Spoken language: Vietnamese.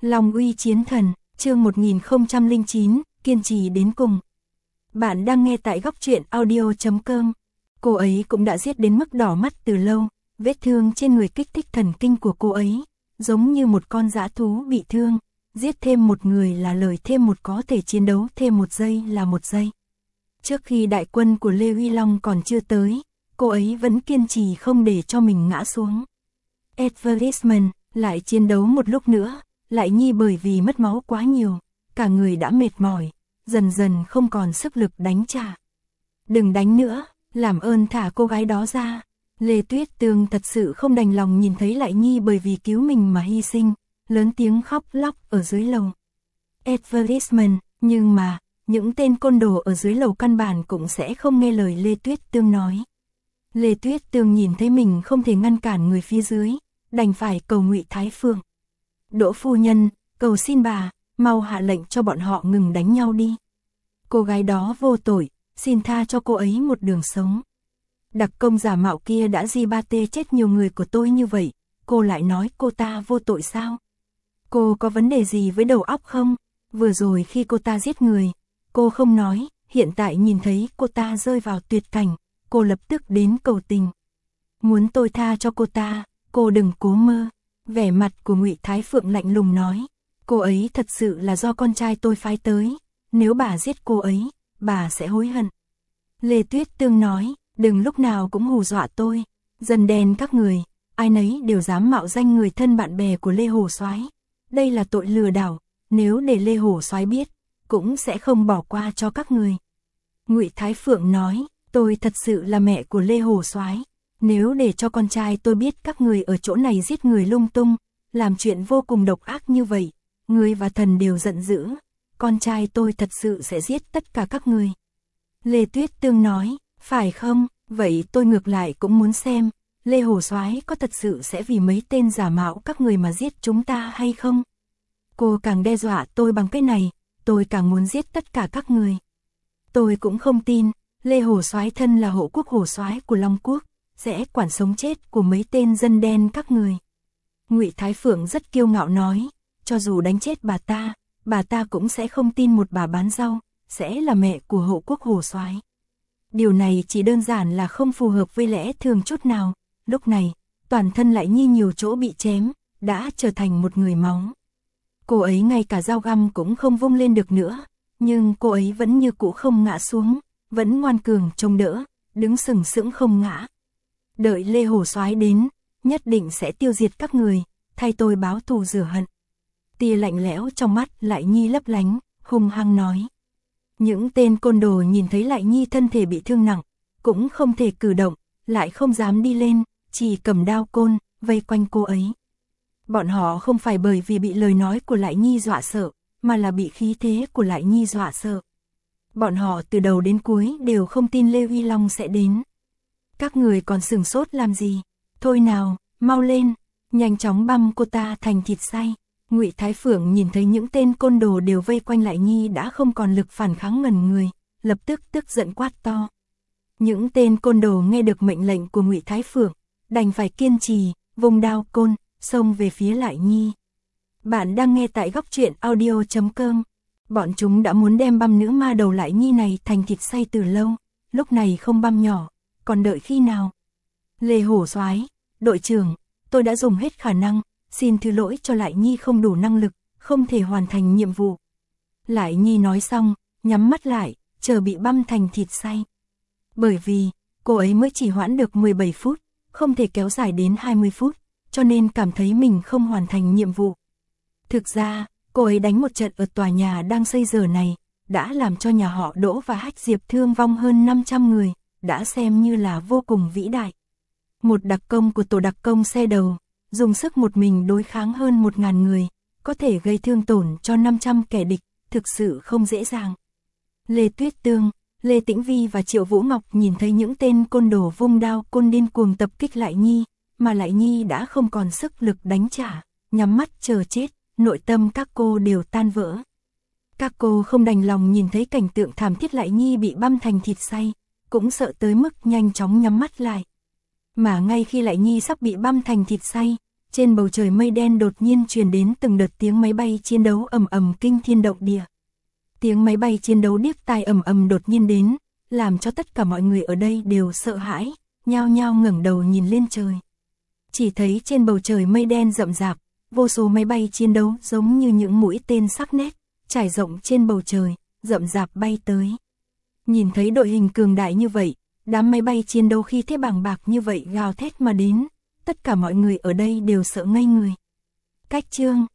Long uy chiến thần, chương 1009, kiên trì đến cùng. Bạn đang nghe tại góc truyện audio.com. Cô ấy cũng đã giết đến mức đỏ mắt từ lâu, vết thương trên người kích thích thần kinh của cô ấy, giống như một con dã thú bị thương, giết thêm một người là lời thêm một, có thể chiến đấu thêm một giây là một giây. Trước khi đại quân của Lê Uy Long còn chưa tới, cô ấy vẫn kiên trì không để cho mình ngã xuống. Advertisement, lại chiến đấu một lúc nữa, Lại Nhi bởi vì mất máu quá nhiều, cả người đã mệt mỏi, dần dần không còn sức lực đánh trả. Đừng đánh nữa, làm ơn thả cô gái đó ra. Lê Tuyết Tường thật sự không đành lòng nhìn thấy Lại Nhi bởi vì cứu mình mà hy sinh, lớn tiếng khóc lóc ở dưới lầu. Advertisement, nhưng mà, những tên côn đồ ở dưới lầu căn bản cũng sẽ không nghe lời Lê Tuyết Tường nói. Lê Tuyết Tường nhìn thấy mình không thể ngăn cản người phía dưới, đành phải cầu Ngụy Thái Phượng. Đỗ phu nhân, cầu xin bà, mau hạ lệnh cho bọn họ ngừng đánh nhau đi. Cô gái đó vô tội, xin tha cho cô ấy một đường sống. Đặc công giả mạo kia đã di ba tê chết nhiều người của tôi như vậy, cô lại nói cô ta vô tội sao? Cô có vấn đề gì với đầu óc không? Vừa rồi khi cô ta giết người, cô không nói, hiện tại nhìn thấy cô ta rơi vào tuyệt cảnh, cô lập tức đến cầu tình. Muốn tôi tha cho cô ta, cô đừng cố mơ. Vẻ mặt của Ngụy Thái Phượng lạnh lùng nói, cô ấy thật sự là do con trai tôi phái tới, nếu bà giết cô ấy, bà sẽ hối hận. Lê Tuyết Tường nói, đừng lúc nào cũng hù dọa tôi, dần đen các người, ai nấy đều dám mạo danh người thân bạn bè của Lê Hổ Soái. Đây là tội lừa đảo, nếu để Lê Hổ Soái biết, cũng sẽ không bỏ qua cho các người. Ngụy Thái Phượng nói, tôi thật sự là mẹ của Lê Hổ Soái. Nếu để cho con trai tôi biết các người ở chỗ này giết người lung tung, làm chuyện vô cùng độc ác như vậy, người và thần đều giận dữ, con trai tôi thật sự sẽ giết tất cả các người. Lê Tuyết Tường nói, phải không, vậy tôi ngược lại cũng muốn xem, Lê Hổ Soái có thật sự sẽ vì mấy tên giả mạo các người mà giết chúng ta hay không? Cô càng đe dọa tôi bằng cái này, tôi càng muốn giết tất cả các người. Tôi cũng không tin, Lê Hổ Soái thân là hộ quốc hổ soái của Long Quốc, sẽ quản sống chết của mấy tên dân đen các người. Ngụy Thái Phượng rất kiêu ngạo nói, cho dù đánh chết bà ta cũng sẽ không tin một bà bán rau sẽ là mẹ của hộ quốc hổ soái. Điều này chỉ đơn giản là không phù hợp với lẽ thường chút nào. Lúc này, toàn thân Lại Nhi nhiều chỗ bị chém, đã trở thành một người máu. Cô ấy ngay cả dao găm cũng không vung lên được nữa, nhưng cô ấy vẫn như cũ không ngã xuống, vẫn ngoan cường trông đỡ, đứng sừng sững không ngã. Đợi Lê Hổ Soái đến, nhất định sẽ tiêu diệt các người, thay tôi báo thù rửa hận. Tia lạnh lẽo trong mắt Lại Nhi lấp lánh, hung hăng nói. Những tên côn đồ nhìn thấy Lại Nhi thân thể bị thương nặng, cũng không thể cử động, lại không dám đi lên, chỉ cầm đao côn, vây quanh cô ấy. Bọn họ không phải bởi vì bị lời nói của Lại Nhi dọa sợ, mà là bị khí thế của Lại Nhi dọa sợ. Bọn họ từ đầu đến cuối đều không tin Lê Uy Long sẽ đến. Các người còn sửng sốt làm gì? Thôi nào, mau lên, nhanh chóng băm cô ta thành thịt xay. Ngụy Thái Phượng nhìn thấy những tên côn đồ đều vây quanh Lại Nhi đã không còn lực phản kháng, ngẩn người, lập tức tức giận quát to. Những tên côn đồ nghe được mệnh lệnh của Ngụy Thái Phượng, đành phải kiên trì, vùng đao côn, xông về phía Lại Nhi. Bạn đang nghe tại góc truyện audio.com. Bọn chúng đã muốn đem băm nữ ma đầu Lại Nhi này thành thịt xay từ lâu, lúc này không băm nhỏ, còn đợi khi nào? Lê Hổ Soái, đội trưởng, tôi đã dùng hết khả năng, xin thứ lỗi cho Lại Nhi không đủ năng lực, không thể hoàn thành nhiệm vụ. Lại Nhi nói xong, nhắm mắt lại, chờ bị băm thành thịt xay. Bởi vì, cô ấy mới chỉ hoãn được 17 phút, không thể kéo dài đến 20 phút, cho nên cảm thấy mình không hoàn thành nhiệm vụ. Thực ra, cô ấy đánh một trận ở tòa nhà đang xây giờ này, đã làm cho nhà họ Đỗ và Hách Diệp thương vong hơn 500 người, đã xem như là vô cùng vĩ đại. Một đặc công của tổ đặc công xe đầu, dùng sức một mình đối kháng hơn 1000 người, có thể gây thương tổn cho 500 kẻ địch, thực sự không dễ dàng. Lê Tuyết Tường, Lê Tĩnh Vi và Triệu Vũ Ngọc nhìn thấy những tên côn đồ vung đao côn điên cuồng tập kích Lại Nhi, mà Lại Nhi đã không còn sức lực đánh trả, nhắm mắt chờ chết, nội tâm các cô đều tan vỡ. Các cô không đành lòng nhìn thấy cảnh tượng thảm thiết Lại Nhi bị băm thành thịt xay, cũng sợ tới mức nhanh chóng nhắm mắt lại. Mà ngay khi Lại Nhi sắp bị băm thành thịt xay, trên bầu trời mây đen đột nhiên truyền đến từng đợt tiếng máy bay chiến đấu ầm ầm kinh thiên động địa. Tiếng máy bay chiến đấu điếc tai ầm ầm đột nhiên đến, làm cho tất cả mọi người ở đây đều sợ hãi, nhao nhao ngẩng đầu nhìn lên trời. Chỉ thấy trên bầu trời mây đen rậm rạp, vô số máy bay chiến đấu giống như những mũi tên sắc nét, trải rộng trên bầu trời, rậm rạp bay tới. Nhìn thấy đội hình cường đại như vậy, đám máy bay chiến đấu khi thế bàng bạc như vậy gào thét mà đến, tất cả mọi người ở đây đều sợ ngây người. Cách chương